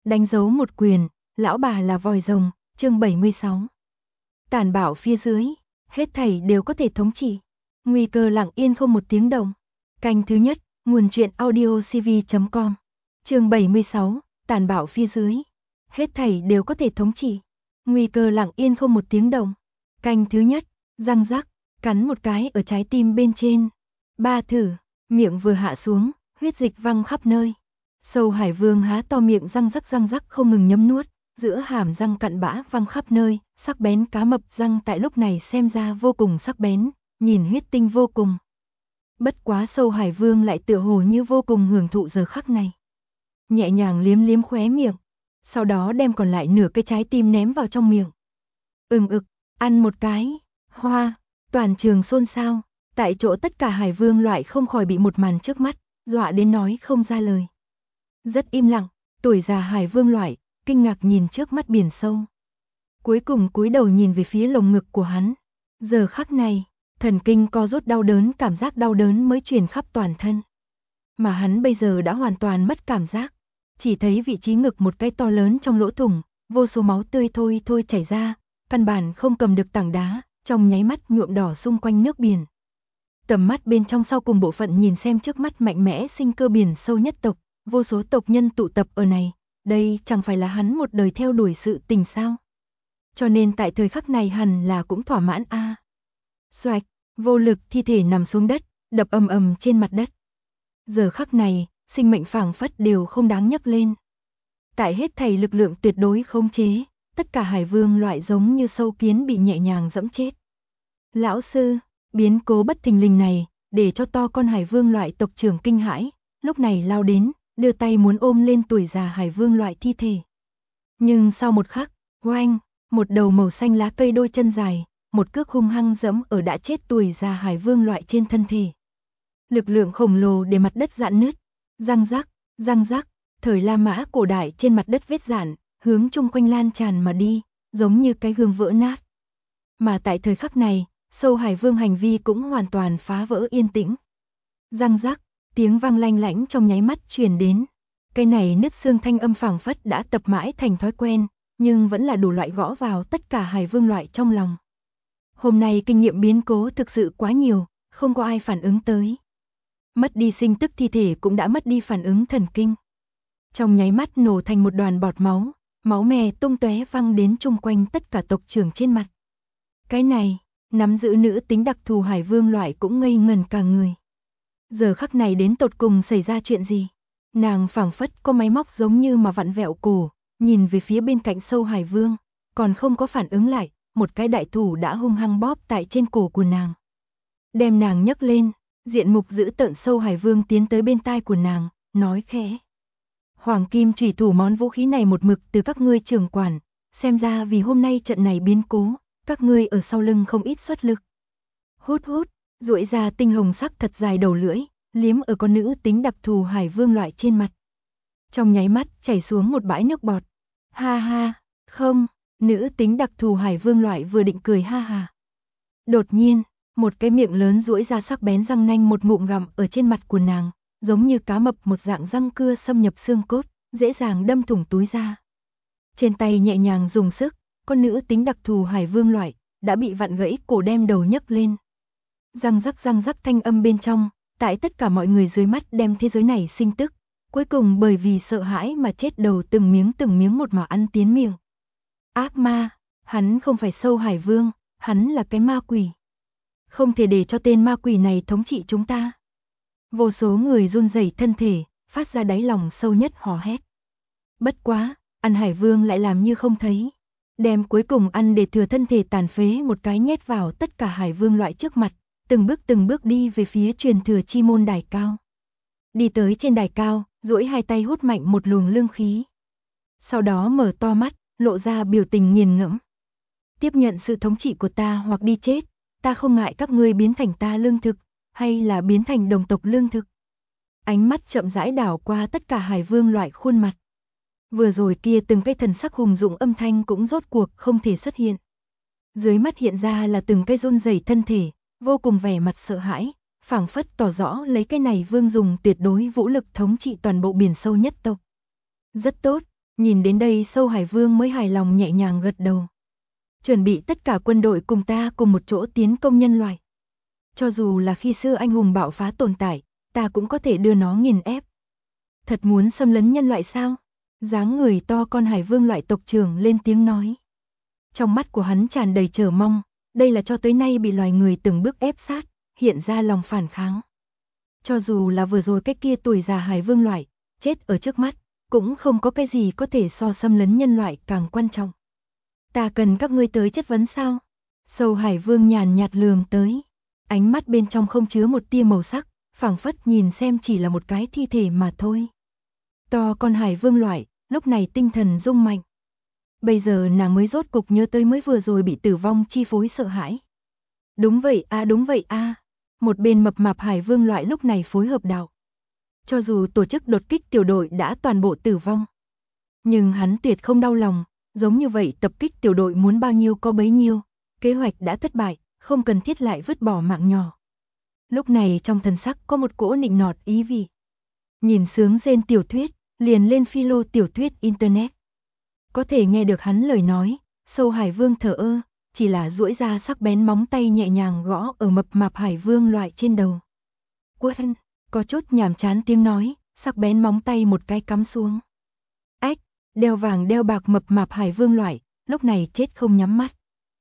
Đánh dấu một quyền, lão bà là vòi rồng, chương 76. Tàn bạo phía dưới, hết thảy đều có thể thống trị. Nguy cơ lặng yên không một tiếng động. Canh thứ nhất, nguồn truyện audiocv.com. Chương 76, tàn bạo phía dưới, hết thảy đều có thể thống trị. Nguy cơ lặng yên không một tiếng động. Canh thứ nhất, răng rắc, cắn một cái ở trái tim bên trên. Ba thử, miệng vừa hạ xuống, huyết dịch văng khắp nơi. Sâu Hải Vương há to miệng răng rắc không ngừng nhấm nuốt, giữa hàm răng cặn bã văng khắp nơi, sắc bén cá mập răng tại lúc này xem ra vô cùng sắc bén, nhìn huyết tinh vô cùng. Bất quá Sâu Hải Vương lại tựa hồ như vô cùng hưởng thụ giờ khắc này. Nhẹ nhàng liếm liếm khóe miệng, sau đó đem còn lại nửa cái trái tim ném vào trong miệng. Ực, ăn một cái, hoa, toàn trường xôn xao, tại chỗ tất cả Hải Vương loại không khỏi bị một màn trước mắt, dọa đến nói không ra lời. Rất im lặng, tuổi già Hải Vương loại, kinh ngạc nhìn trước mắt biển sâu. Cuối cùng cúi đầu nhìn về phía lồng ngực của hắn. Giờ khắc này, thần kinh co rút đau đớn, cảm giác đau đớn mới truyền khắp toàn thân. Mà hắn bây giờ đã hoàn toàn mất cảm giác, chỉ thấy vị trí ngực một cái to lớn trong lỗ thủng, vô số máu tươi thôi chảy ra, căn bản không cầm được tảng đá, trong nháy mắt nhuộm đỏ xung quanh nước biển. Tầm mắt bên trong sau cùng bộ phận nhìn xem trước mắt mạnh mẽ sinh cơ biển sâu nhất tộc, vô số tộc nhân tụ tập ở này, đây chẳng phải là hắn một đời theo đuổi sự tình sao? Cho nên tại thời khắc này hẳn là cũng thỏa mãn a. Xoạch, vô lực thi thể nằm xuống đất, đập ầm trên mặt đất. Giờ khắc này, sinh mệnh phảng phất đều không đáng nhắc lên. Tại hết thảy lực lượng tuyệt đối khống chế, tất cả Hải Vương loại giống như sâu kiến bị nhẹ nhàng dẫm chết. Lão sư, biến cố bất thình lình này, để cho to con Hải Vương loại tộc trưởng kinh hãi, lúc này lao đến, đưa tay muốn ôm lên tuổi già Hải Vương loại thi thể. Nhưng sau một khắc, oanh, một đầu màu xanh lá cây đôi chân dài, một cước hung hăng giẫm ở đã chết tuổi già Hải Vương loại trên thân thể. Lực lượng khổng lồ để mặt đất rạn nứt, răng rắc, thời La Mã cổ đại trên mặt đất vết rạn, hướng chung quanh lan tràn mà đi, giống như cái gương vỡ nát. Mà tại thời khắc này, Sâu Hải Vương hành vi cũng hoàn toàn phá vỡ yên tĩnh. Răng rắc, tiếng vang lanh lảnh trong nháy mắt truyền đến. Cái này nứt xương thanh âm phảng phất đã tập mãi thành thói quen, nhưng vẫn là đủ loại gõ vào tất cả Hải Vương loại trong lòng. Hôm nay kinh nghiệm biến cố thực sự quá nhiều, không có ai phản ứng tới. Mất đi sinh tức thi thể cũng đã mất đi phản ứng thần kinh. Trong nháy mắt nổ thành một đoàn bọt máu, máu me tung tóe văng đến chung quanh tất cả tộc trưởng trên mặt. Cái này, nắm giữ nữ tính đặc thù Hải Vương loại cũng ngây ngẩn cả người. Giờ khắc này đến tột cùng xảy ra chuyện gì? Nàng phảng phất có máy móc giống như mà vặn vẹo cổ, nhìn về phía bên cạnh Sâu Hải Vương, còn không có phản ứng lại, một cái đại thủ đã hung hăng bóp tại trên cổ của nàng. Đem nàng nhấc lên, diện mục dữ tợn Sâu Hải Vương tiến tới bên tai của nàng, nói khẽ. Hoàng kim chủy thủ món vũ khí này một mực từ các ngươi trưởng quản, xem ra vì hôm nay trận này biến cố, các ngươi ở sau lưng không ít xuất lực. Hút, duỗi ra tinh hồng sắc thật dài đầu lưỡi, liếm ở con nữ tính đặc thù Hải Vương loại trên mặt. Trong nháy mắt chảy xuống một bãi nước bọt. Ha ha, không, nữ tính đặc thù Hải Vương loại vừa định cười ha ha. Đột nhiên, một cái miệng lớn duỗi ra sắc bén răng nanh một ngụm gặm ở trên mặt của nàng, giống như cá mập một dạng răng cưa xâm nhập xương cốt, dễ dàng đâm thủng túi da. Trên tay nhẹ nhàng dùng sức, con nữ tính đặc thù Hải Vương loại đã bị vặn gãy cổ đem đầu nhấc lên. Răng rắc thanh âm bên trong, tại tất cả mọi người dưới mắt đem thế giới này sinh tức, cuối cùng bởi vì sợ hãi mà chết đầu từng miếng một mà ăn tiến miệng. Ác ma, hắn không phải Sâu Hải Vương, hắn là cái ma quỷ. Không thể để cho tên ma quỷ này thống trị chúng ta. Vô số người run rẩy thân thể, phát ra đáy lòng sâu nhất hò hét. Bất quá, ăn Hải Vương lại làm như không thấy. Đem cuối cùng ăn để thừa thân thể tàn phế một cái nhét vào tất cả Hải Vương loại trước mặt, từng bước đi về phía truyền thừa chi môn đài cao. Đi tới trên đài cao, duỗi hai tay hút mạnh một luồng lương khí. Sau đó mở to mắt, lộ ra biểu tình nghiền ngẫm. Tiếp nhận sự thống trị của ta hoặc đi chết, ta không ngại các ngươi biến thành ta lương thực, hay là biến thành đồng tộc lương thực. Ánh mắt chậm rãi đảo qua tất cả Hải Vương loại khuôn mặt. Vừa rồi kia từng cái thần sắc hùng dũng âm thanh cũng rốt cuộc không thể xuất hiện. Dưới mắt hiện ra là từng cái run rẩy thân thể, vô cùng vẻ mặt sợ hãi, phảng phất tỏ rõ lấy cái này vương dùng tuyệt đối vũ lực thống trị toàn bộ biển sâu nhất tộc. Rất tốt, Nhìn đến đây Sâu Hải Vương mới hài lòng nhẹ nhàng gật đầu. Chuẩn bị tất cả quân đội cùng ta cùng một chỗ tiến công nhân loại. Cho dù là khi xưa anh hùng bạo phá tồn tại, ta cũng có thể đưa nó nghiền ép. Thật muốn xâm lấn nhân loại sao? Dáng người to con Hải Vương loại tộc trưởng lên tiếng nói. Trong mắt của hắn tràn đầy chờ mong, đây là cho tới nay bị loài người từng bước ép sát, hiện ra lòng phản kháng. Cho dù là vừa rồi cái kia tuổi già Hải Vương loại, chết ở trước mắt, cũng không có cái gì có thể so xâm lấn nhân loại càng quan trọng. Ta cần các ngươi tới chất vấn sao? Sâu Hải Vương nhàn nhạt lườm tới. Ánh mắt bên trong không chứa một tia màu sắc, phảng phất nhìn xem chỉ là một cái thi thể mà thôi. To con Hải Vương loại, lúc này tinh thần rung mạnh. Bây giờ nàng mới rốt cục nhớ tới mới vừa rồi bị tử vong chi phối sợ hãi. Đúng vậy a. Một bên mập mạp Hải Vương loại lúc này phối hợp đạo. Cho dù tổ chức đột kích tiểu đội đã toàn bộ tử vong, nhưng hắn tuyệt không đau lòng, giống như vậy tập kích tiểu đội muốn bao nhiêu có bấy nhiêu, kế hoạch đã thất bại, không cần thiết lại vứt bỏ mạng nhỏ. Lúc này trong thần sắc có một cỗ nịnh nọt ý vị. Nhìn sướng rên tiểu thuyết, liền lên philo tiểu thuyết internet. Có thể nghe được hắn lời nói, Sâu Hải Vương thở ơ, chỉ là duỗi ra sắc bén móng tay nhẹ nhàng gõ ở mập mạp Hải Vương loại trên đầu. Quân, có chút nhàm chán tiếng nói, sắc bén móng tay một cái cắm xuống. Ách, đeo vàng đeo bạc mập mạp Hải Vương loại, lúc này chết không nhắm mắt.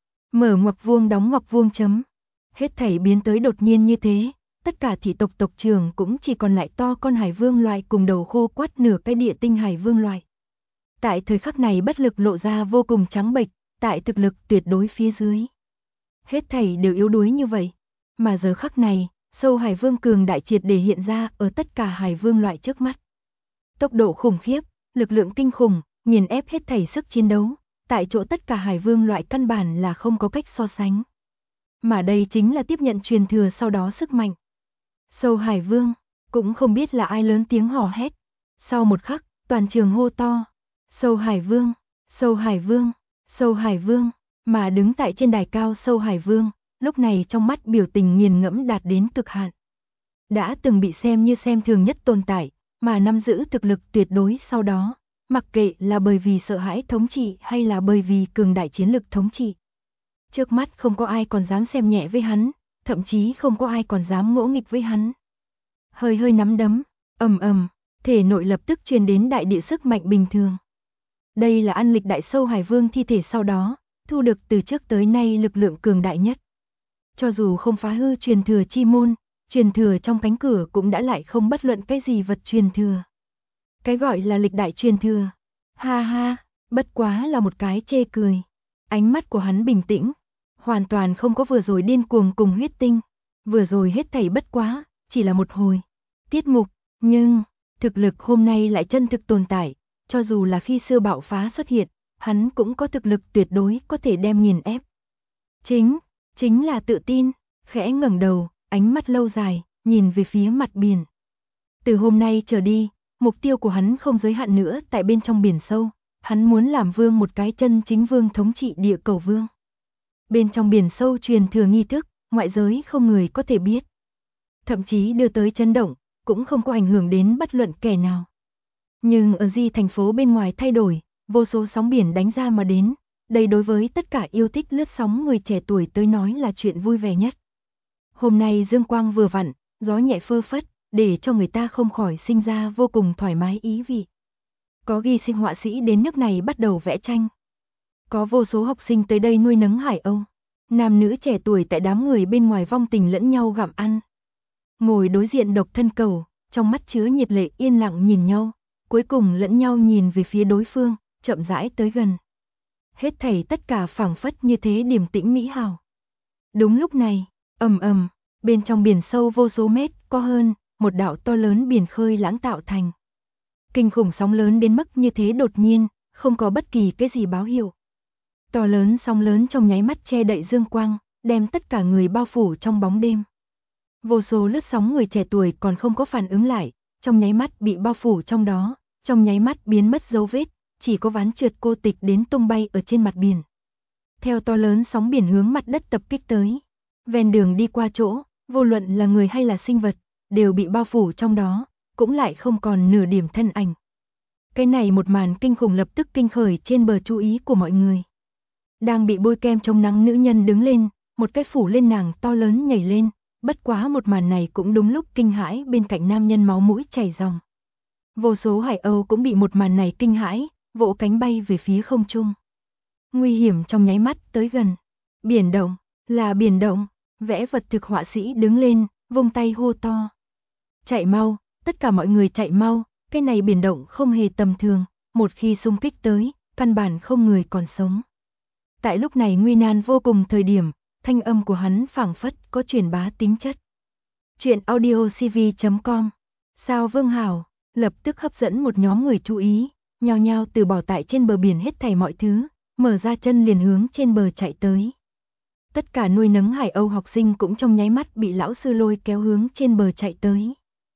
Mở ngoặc vuông đóng ngoặc vuông chấm. Hết thảy biến tới đột nhiên như thế, tất cả thị tộc tộc trưởng cũng chỉ còn lại to con Hải Vương loại cùng đầu khô quắt nửa cái địa tinh Hải Vương loại. Tại thời khắc này bất lực lộ ra vô cùng trắng bệch, tại thực lực tuyệt đối phía dưới. Hết thảy đều yếu đuối như vậy, mà giờ khắc này, Sâu Hải Vương cường đại triệt để hiện ra ở tất cả Hải Vương loại trước mắt. Tốc độ khủng khiếp, lực lượng kinh khủng, nghiền ép hết thảy sức chiến đấu, tại chỗ tất cả Hải Vương loại căn bản là không có cách so sánh. Mà đây chính là tiếp nhận truyền thừa sau đó sức mạnh. Sâu Hải Vương, cũng không biết là ai lớn tiếng hò hét. Sau một khắc, toàn trường hô to. Sâu Hải Vương, Sâu Hải Vương, Sâu Hải Vương, mà đứng tại trên đài cao Sâu Hải Vương, lúc này trong mắt biểu tình nghiền ngẫm đạt đến cực hạn. Đã từng bị xem như xem thường nhất tồn tại, mà nắm giữ thực lực tuyệt đối sau đó, mặc kệ là bởi vì sợ hãi thống trị hay là bởi vì cường đại chiến lực thống trị. Trước mắt không có ai còn dám xem nhẹ với hắn, thậm chí không có ai còn dám ngỗ nghịch với hắn. Hơi hơi nắm đấm, ầm ầm, thể nội lập tức truyền đến đại địa sức mạnh bình thường. Đây là ăn lịch đại Sâu Hải Vương thi thể sau đó, thu được từ trước tới nay lực lượng cường đại nhất. Cho dù không phá hư truyền thừa chi môn, truyền thừa trong cánh cửa cũng đã lại không bất luận cái gì vật truyền thừa. Cái gọi là lịch đại truyền thừa. Ha ha, bất quá là một cái chê cười. Ánh mắt của hắn bình tĩnh, hoàn toàn không có vừa rồi điên cuồng cùng huyết tinh. Vừa rồi hết thảy bất quá, chỉ là một hồi tiết mục, nhưng thực lực hôm nay lại chân thực tồn tại, cho dù là khi xưa bạo phá xuất hiện, hắn cũng có thực lực tuyệt đối có thể đem nghiền ép. Chính là tự tin, khẽ ngẩng đầu, ánh mắt lâu dài, nhìn về phía mặt biển. Từ hôm nay trở đi, mục tiêu của hắn không giới hạn nữa tại bên trong biển sâu, hắn muốn làm vương một cái chân chính vương thống trị địa cầu vương. Bên trong biển sâu truyền thừa nghi thức, ngoại giới không người có thể biết. Thậm chí đưa tới chấn động, cũng không có ảnh hưởng đến bất luận kẻ nào. Nhưng ở Di thành phố bên ngoài thay đổi, vô số sóng biển đánh ra mà đến, đây đối với tất cả yêu thích lướt sóng người trẻ tuổi tới nói là chuyện vui vẻ nhất. Hôm nay dương quang vừa vặn, gió nhẹ phơ phất, để cho người ta không khỏi sinh ra vô cùng thoải mái ý vị. Có ghi sinh họa sĩ đến nước này bắt đầu vẽ tranh. Có vô số học sinh tới đây nuôi nấng hải âu. Nam nữ trẻ tuổi tại đám người bên ngoài vong tình lẫn nhau gặm ăn. Ngồi đối diện độc thân cầu, trong mắt chứa nhiệt lệ yên lặng nhìn nhau, cuối cùng lẫn nhau nhìn về phía đối phương, chậm rãi tới gần. Hết thảy tất cả phảng phất như thế điềm tĩnh mỹ hào. Đúng lúc này, ầm ầm, bên trong biển sâu vô số mét, có hơn, một đạo to lớn biển khơi lãng tạo thành. Kinh khủng sóng lớn đến mức như thế đột nhiên, không có bất kỳ cái gì báo hiệu. To lớn sóng lớn trong nháy mắt che đậy dương quang, đem tất cả người bao phủ trong bóng đêm. Vô số lướt sóng người trẻ tuổi còn không có phản ứng lại, trong nháy mắt bị bao phủ trong đó, trong nháy mắt biến mất dấu vết, chỉ có ván trượt cô tịch đến tung bay ở trên mặt biển. Theo to lớn sóng biển hướng mặt đất tập kích tới, ven đường đi qua chỗ, vô luận là người hay là sinh vật, đều bị bao phủ trong đó, cũng lại không còn nửa điểm thân ảnh. Cái này một màn kinh khủng lập tức kinh khởi trên bờ chú ý của mọi người. Đang bị bôi kem chống nắng nữ nhân đứng lên, một cái phủ lên nàng to lớn nhảy lên, bất quá một màn này cũng đúng lúc kinh hãi bên cạnh nam nhân máu mũi chảy ròng. Vô số hải âu cũng bị một màn này kinh hãi, vỗ cánh bay về phía không trung. Nguy hiểm trong nháy mắt tới gần. Biển động, là biển động, vẽ vật thực họa sĩ đứng lên, vung tay hô to. Chạy mau, tất cả mọi người chạy mau, cái này biển động không hề tầm thường, một khi xung kích tới, căn bản không người còn sống. Tại lúc này nguy nan vô cùng thời điểm, thanh âm của hắn phảng phất có truyền bá tính chất. Chuyện audiocv.com. Sao Vương Hảo lập tức hấp dẫn một nhóm người chú ý, nhao nhao từ bỏ tại trên bờ biển hết thảy mọi thứ, mở ra chân liền hướng trên bờ chạy tới. Tất cả nuôi nấng hải âu học sinh cũng trong nháy mắt bị lão sư lôi kéo hướng trên bờ chạy tới.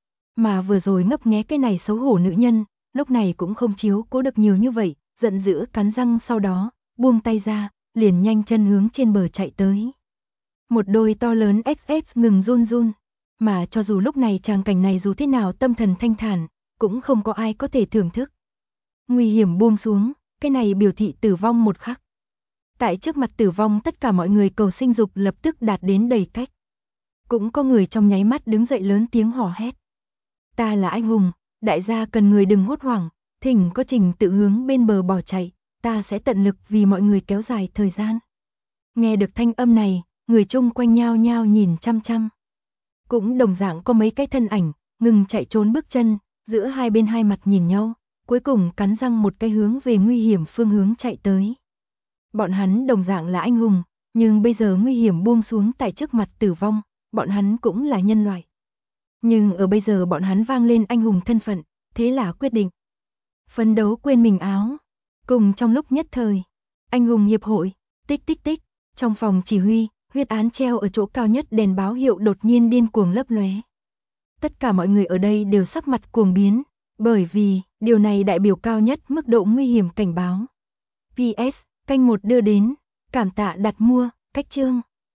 Mà vừa rồi ngấp nghé cái này xấu hổ nữ nhân, lúc này cũng không chiếu cố được nhiều như vậy, giận dữ cắn răng sau đó, buông tay ra, liền nhanh chân hướng trên bờ chạy tới. Một đôi to lớn XX ngừng run run, mà cho dù lúc này tràng cảnh này dù thế nào tâm thần thanh thản, cũng không có ai có thể thưởng thức. Nguy hiểm buông xuống, cái này biểu thị tử vong một khắc. Tại trước mặt tử vong tất cả mọi người cầu sinh dục lập tức đạt đến đầy cách. Cũng có người trong nháy mắt đứng dậy lớn tiếng hò hét. Ta là anh hùng, đại gia cần người đừng hốt hoảng, thỉnh có Trình tự hướng bên bờ bỏ chạy, ta sẽ tận lực vì mọi người kéo dài thời gian. Nghe được thanh âm này, người chung quanh nhao nhao nhìn chăm chăm. Cũng đồng dạng có mấy cái thân ảnh, ngừng chạy trốn bước chân, giữa hai bên hai mặt nhìn nhau, cuối cùng cắn răng một cái hướng về nguy hiểm phương hướng chạy tới. Bọn hắn đồng dạng là anh hùng, nhưng bây giờ nguy hiểm buông xuống tại trước mặt tử vong, bọn hắn cũng là nhân loại. Nhưng ở bây giờ bọn hắn vang lên anh hùng thân phận, thế là quyết định. Phấn đấu quên mình áo. Cùng trong lúc nhất thời, anh hùng hiệp hội, tích tích tích, trong phòng chỉ huy, huyết án treo ở chỗ cao nhất đèn báo hiệu đột nhiên điên cuồng lấp lóe. Tất cả mọi người ở đây đều sắc mặt cuồng biến, bởi vì điều này đại biểu cao nhất mức độ nguy hiểm cảnh báo. PS, canh 1 đưa đến, cảm tạ đặt mua, cách chương.